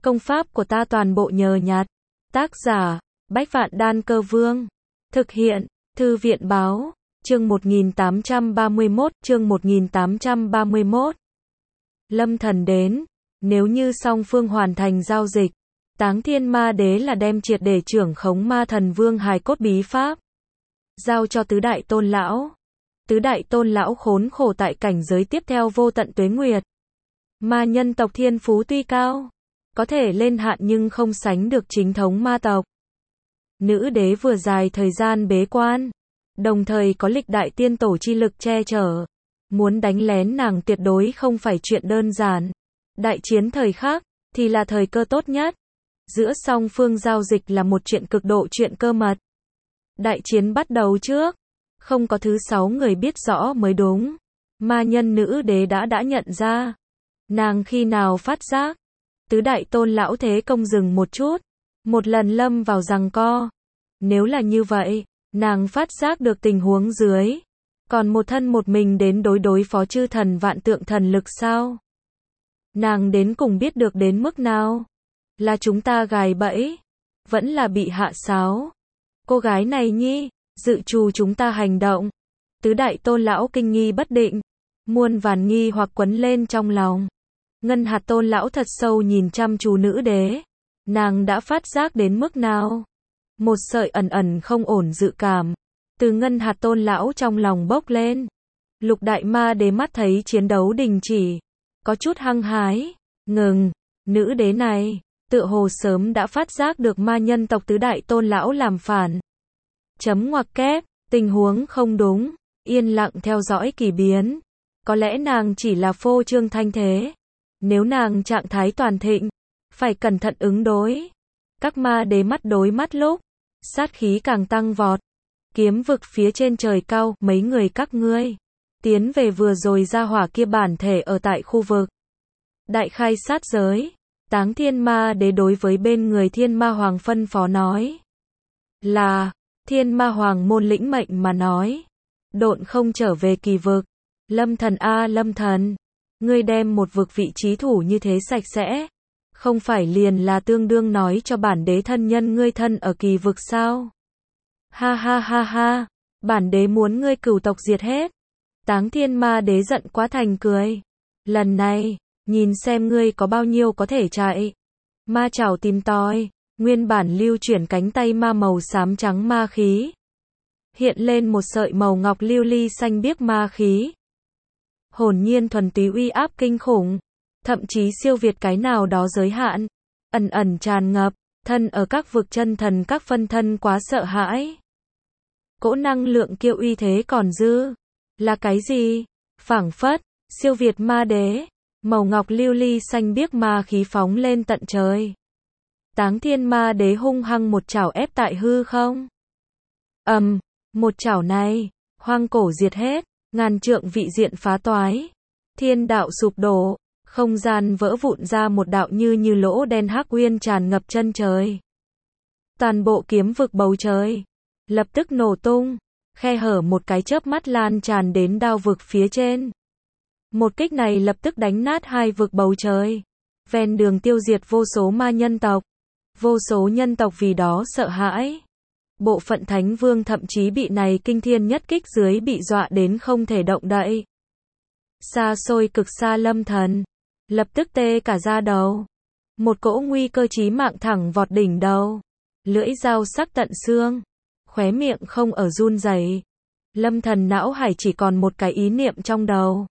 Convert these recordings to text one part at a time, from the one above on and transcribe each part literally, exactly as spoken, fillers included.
Công pháp của ta toàn bộ nhờ nhặt. Tác giả, Bách Vạn Đan Cơ Vương. Thực hiện, Thư viện Báo. Chương một nghìn tám trăm ba mươi mốt, chương một nghìn tám trăm ba mươi mốt. Lâm Thần đến, nếu như song phương hoàn thành giao dịch, Táng Thiên Ma Đế là đem triệt để trưởng khống Ma Thần Vương hài cốt bí pháp, giao cho tứ đại tôn lão. Tứ đại tôn lão khốn khổ tại cảnh giới tiếp theo vô tận tuế nguyệt. Ma nhân tộc thiên phú tuy cao, có thể lên hạn nhưng không sánh được chính thống ma tộc. Nữ đế vừa dài thời gian bế quan, đồng thời có lịch đại tiên tổ chi lực che chở. Muốn đánh lén nàng tuyệt đối không phải chuyện đơn giản. Đại chiến thời khắc, thì là thời cơ tốt nhất. Giữa song phương giao dịch là một chuyện cực độ chuyện cơ mật. Đại chiến bắt đầu trước, không có thứ sáu người biết rõ mới đúng. Ma nhân nữ đế đã đã nhận ra. Nàng khi nào phát giác? Tứ đại tôn lão thế công dừng một chút, một lần lâm vào giằng co. Nếu là như vậy, nàng phát giác được tình huống dưới, còn một thân một mình đến đối đối phó chư thần vạn tượng thần lực sao? Nàng đến cùng biết được đến mức nào? Là chúng ta gài bẫy, vẫn là bị hạ sáo? Cô gái này nhi, dự trù chúng ta hành động. Tứ đại tôn lão kinh nghi bất định, muôn vàn nghi hoặc quấn lên trong lòng. Ngân hạt tôn lão thật sâu nhìn chăm chú nữ đế. Nàng đã phát giác đến mức nào? Một sợi ẩn ẩn không ổn dự cảm từ ngân hạt tôn lão trong lòng bốc lên. Lục đại ma đế mắt thấy chiến đấu đình chỉ, có chút hăng hái. Ngừng, nữ đế này tựa hồ sớm đã phát giác được ma nhân tộc tứ đại tôn lão làm phản. Chấm ngoặc kép, tình huống không đúng, yên lặng theo dõi kỳ biến. Có lẽ nàng chỉ là phô trương thanh thế. Nếu nàng trạng thái toàn thịnh, phải cẩn thận ứng đối. Các ma đế mắt đối mắt lúc, sát khí càng tăng vọt. Kiếm vực phía trên trời cao, mấy người các ngươi tiến về vừa rồi ra hỏa kia bản thể ở tại khu vực đại khai sát giới. Táng Thiên Ma Đế đối với bên người Thiên Ma Hoàng phân phó nói. Là, Thiên Ma Hoàng môn lĩnh mệnh mà nói. Độn không trở về kỳ vực. Lâm Thần a Lâm Thần, ngươi đem một vực vị trí thủ như thế sạch sẽ, không phải liền là tương đương nói cho bản đế thân nhân ngươi thân ở kỳ vực sao? Ha ha ha ha, bản đế muốn ngươi cửu tộc diệt hết. Táng Thiên Ma Đế giận quá thành cười. Lần này, nhìn xem ngươi có bao nhiêu có thể chạy. Ma chảo tìm tòi, nguyên bản lưu chuyển cánh tay ma màu xám trắng ma khí. Hiện lên một sợi màu ngọc lưu ly xanh biếc ma khí. Hồn nhiên thuần túy uy áp kinh khủng, thậm chí siêu việt cái nào đó giới hạn, ẩn ẩn tràn ngập, thân ở các vực chân thần các phân thân quá sợ hãi. Cỗ năng lượng kia uy thế còn dư, là cái gì? Phảng phất, siêu việt ma đế, màu ngọc lưu ly xanh biếc ma khí phóng lên tận trời. Táng Thiên Ma Đế hung hăng một chảo ép tại hư không. Ầm, um, một chảo này, hoang cổ diệt hết. Ngàn trượng vị diện phá toái, thiên đạo sụp đổ, không gian vỡ vụn ra một đạo như như lỗ đen hắc uyên tràn ngập chân trời. Toàn bộ kiếm vực bầu trời lập tức nổ tung, khe hở một cái chớp mắt lan tràn đến đao vực phía trên. Một kích này lập tức đánh nát hai vực bầu trời, ven đường tiêu diệt vô số ma nhân tộc. Vô số nhân tộc vì đó sợ hãi. Bộ phận Thánh Vương thậm chí bị này kinh thiên nhất kích dưới bị dọa đến không thể động đậy. Xa xôi cực xa Lâm Thần, lập tức tê cả da đầu. Một cỗ nguy cơ chí mạng thẳng vọt đỉnh đầu. Lưỡi dao sắc tận xương, khóe miệng không ở run rẩy. Lâm Thần não hải chỉ còn một cái ý niệm trong đầu.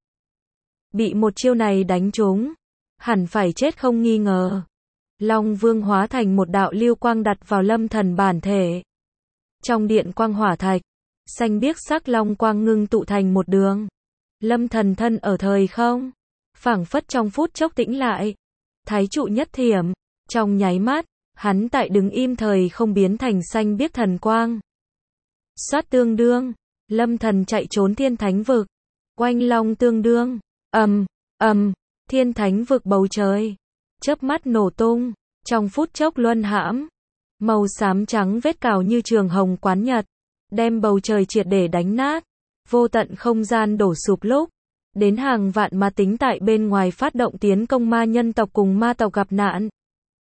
Bị một chiêu này đánh trúng, hẳn phải chết không nghi ngờ. Long Vương hóa thành một đạo lưu quang đặt vào Lâm Thần bản thể. Trong điện quang hỏa thạch, xanh biếc sắc long quang ngưng tụ thành một đường. Lâm Thần thân ở thời không, phảng phất trong phút chốc tĩnh lại. Thái trụ nhất thiểm, trong nháy mắt, hắn tại đứng im thời không biến thành xanh biếc thần quang. Xoát tương đương, Lâm Thần chạy trốn thiên thánh vực. Oanh long tương đương, ầm, ầm, thiên thánh vực bầu trời, chớp mắt nổ tung, trong phút chốc luân hãm. Màu xám trắng vết cào như trường hồng quán nhật, đem bầu trời triệt để đánh nát. Vô tận không gian đổ sụp lúc, đến hàng vạn ma tính tại bên ngoài phát động tiến công ma nhân tộc cùng ma tộc gặp nạn.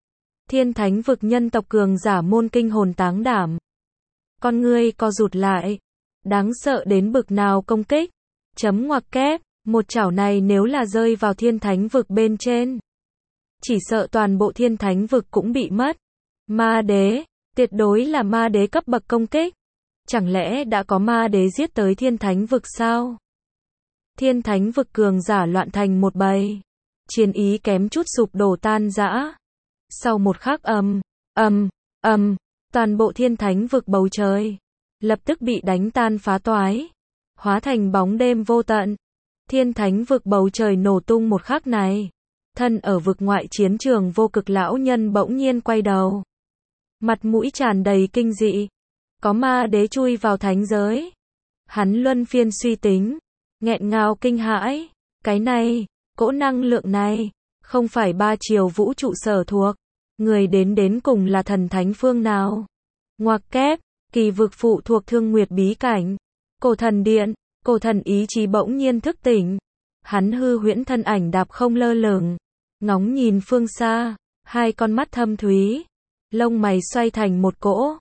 Thiên thánh vực nhân tộc cường giả môn kinh hồn táng đảm. Con ngươi co rụt lại. Đáng sợ đến bực nào công kích. Chấm ngoặc kép, một chảo này nếu là rơi vào thiên thánh vực bên trên. Chỉ sợ toàn bộ thiên thánh vực cũng bị mất. Ma đế, tuyệt đối là ma đế cấp bậc công kích. Chẳng lẽ đã có ma đế giết tới thiên thánh vực sao? Thiên thánh vực cường giả loạn thành một bầy. Chiến ý kém chút sụp đổ tan rã. Sau một khắc ầm, ầm, ầm, toàn bộ thiên thánh vực bầu trời lập tức bị đánh tan phá toái, hóa thành bóng đêm vô tận. Thiên thánh vực bầu trời nổ tung một khắc này, thân ở vực ngoại chiến trường vô cực lão nhân bỗng nhiên quay đầu. Mặt mũi tràn đầy kinh dị. Có ma đế chui vào thánh giới. Hắn luân phiên suy tính, nghẹn ngào kinh hãi. Cái này, cỗ năng lượng này, không phải ba chiều vũ trụ sở thuộc. Người đến đến cùng là thần thánh phương nào? Ngoặc kép, kỳ vực phụ thuộc Thương Nguyệt bí cảnh. Cổ thần điện, cổ thần ý chí bỗng nhiên thức tỉnh. Hắn hư huyễn thân ảnh đạp không lơ lửng, ngóng nhìn phương xa, hai con mắt thâm thúy, lông mày xoay thành một cỗ.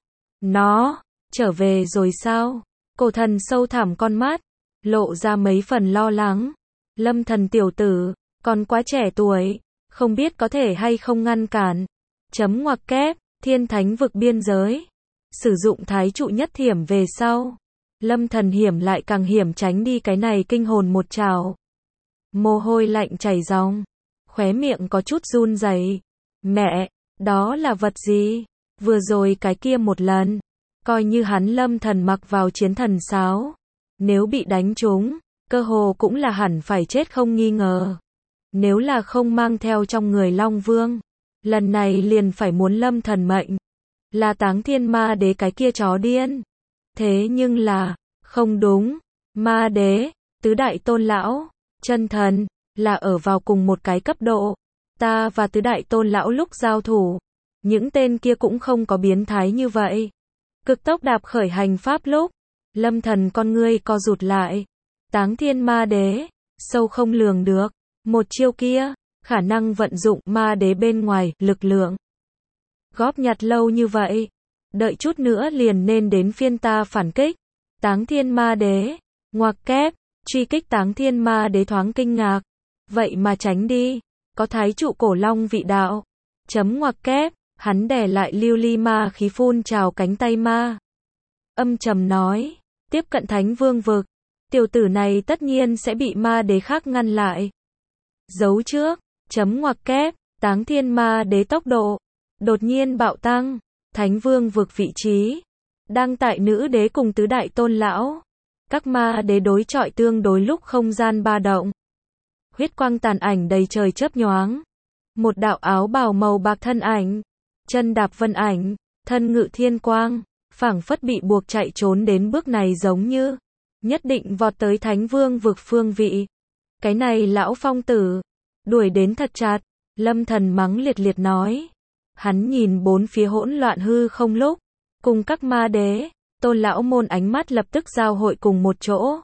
Nó, trở về rồi sao? Cổ thần sâu thẳm con mắt, lộ ra mấy phần lo lắng. Lâm thần tiểu tử, còn quá trẻ tuổi, không biết có thể hay không ngăn cản. Chấm ngoặc kép, thiên thánh vực biên giới. Sử dụng thái trụ nhất thiểm về sau. Lâm thần hiểm lại càng hiểm tránh đi cái này kinh hồn một trảo. Mồ hôi lạnh chảy ròng, khóe miệng có chút run rẩy. Mẹ, đó là vật gì? Vừa rồi cái kia một lần, coi như hắn lâm thần mặc vào chiến thần sáo. Nếu bị đánh trúng, cơ hồ cũng là hẳn phải chết không nghi ngờ. Nếu là không mang theo trong người Long Vương, lần này liền phải muốn lâm thần mệnh. Là Táng Thiên Ma Đế cái kia chó điên. Thế nhưng là, không đúng. Ma Đế, tứ đại tôn lão, chân thần, là ở vào cùng một cái cấp độ. Ta và tứ đại tôn lão lúc giao thủ, những tên kia cũng không có biến thái như vậy. Cực tốc đạp khởi hành pháp lúc, lâm thần con ngươi co rụt lại. Táng Thiên Ma Đế, sâu không lường được. Một chiêu kia, khả năng vận dụng ma đế bên ngoài, lực lượng. Góp nhặt lâu như vậy, đợi chút nữa liền nên đến phiên ta phản kích. Táng Thiên Ma Đế, ngoặc kép, truy kích Táng Thiên Ma Đế thoáng kinh ngạc. Vậy mà tránh đi, có thái trụ cổ long vị đạo. Chấm ngoặc kép, hắn đè lại lưu ly ma khí phun trào cánh tay ma. Âm trầm nói, tiếp cận thánh vương vực, tiểu tử này tất nhiên sẽ bị ma đế khác ngăn lại. Giấu trước, chấm ngoặc kép, Táng Thiên Ma Đế tốc độ đột nhiên bạo tăng, thánh vương vực vị trí đang tại nữ đế cùng tứ đại tôn lão. Các ma đế đối chọi tương đối lúc không gian ba động. Huyết quang tàn ảnh đầy trời chớp nhoáng. Một đạo áo bào màu bạc thân ảnh, chân đạp vân ảnh, thân ngự thiên quang, phảng phất bị buộc chạy trốn đến bước này giống như nhất định vọt tới thánh vương vực phương vị. Cái này lão phong tử, đuổi đến thật chặt. Lâm thần mắng liệt liệt nói. Hắn nhìn bốn phía hỗn loạn hư không lúc, cùng các ma đế, tôn lão môn ánh mắt lập tức giao hội cùng một chỗ.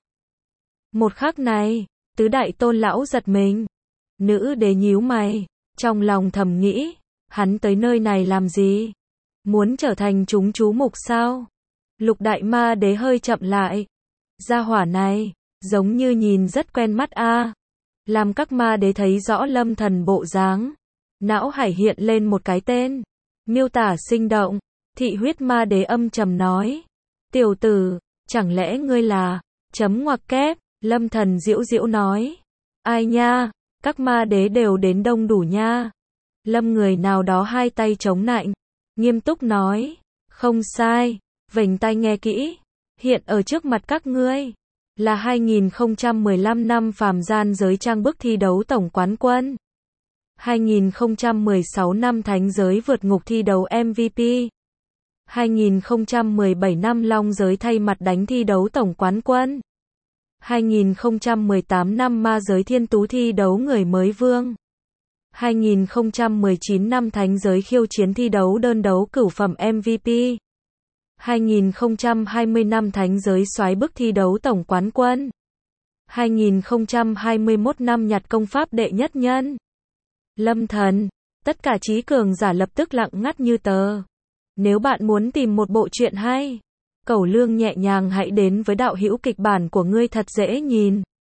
Một khắc này, tứ đại tôn lão giật mình. Nữ đế nhíu mày, trong lòng thầm nghĩ, hắn tới nơi này làm gì? Muốn trở thành chúng chú mục sao? Lục đại ma đế hơi chậm lại. Gia hỏa này, giống như nhìn rất quen mắt a. À. Làm các ma đế thấy rõ lâm thần bộ dáng. Não hải hiện lên một cái tên. Miêu tả sinh động. Thị huyết ma đế âm trầm nói. Tiểu tử, chẳng lẽ ngươi là... Chấm ngoặc kép, lâm thần diễu diễu nói. Ai nha, các ma đế đều đến đông đủ nha. Lâm người nào đó hai tay chống nạnh. Nghiêm túc nói. Không sai, vểnh tai nghe kỹ. Hiện ở trước mặt các ngươi là hai nghìn không trăm mười lăm năm phàm gian giới trang bức thi đấu tổng quán quân. hai nghìn không trăm mười sáu năm thánh giới vượt ngục thi đấu em vê pê. hai nghìn không trăm mười bảy năm long giới thay mặt đánh thi đấu tổng quán quân. hai nghìn không trăm mười tám năm ma giới thiên tú thi đấu người mới vương. hai nghìn không trăm mười chín năm thánh giới khiêu chiến thi đấu đơn đấu cửu phẩm em vê pê. hai nghìn không trăm hai mươi năm thánh giới soái bức thi đấu tổng quán quân. hai nghìn không trăm hai mươi mốt năm nhặt công pháp đệ nhất nhân. Lâm thần, Tất cả trí cường giả lập tức lặng ngắt như tờ. Nếu bạn muốn tìm một bộ truyện hay, Cẩu Lương nhẹ nhàng hãy đến với đạo hữu kịch bản của ngươi thật dễ nhìn.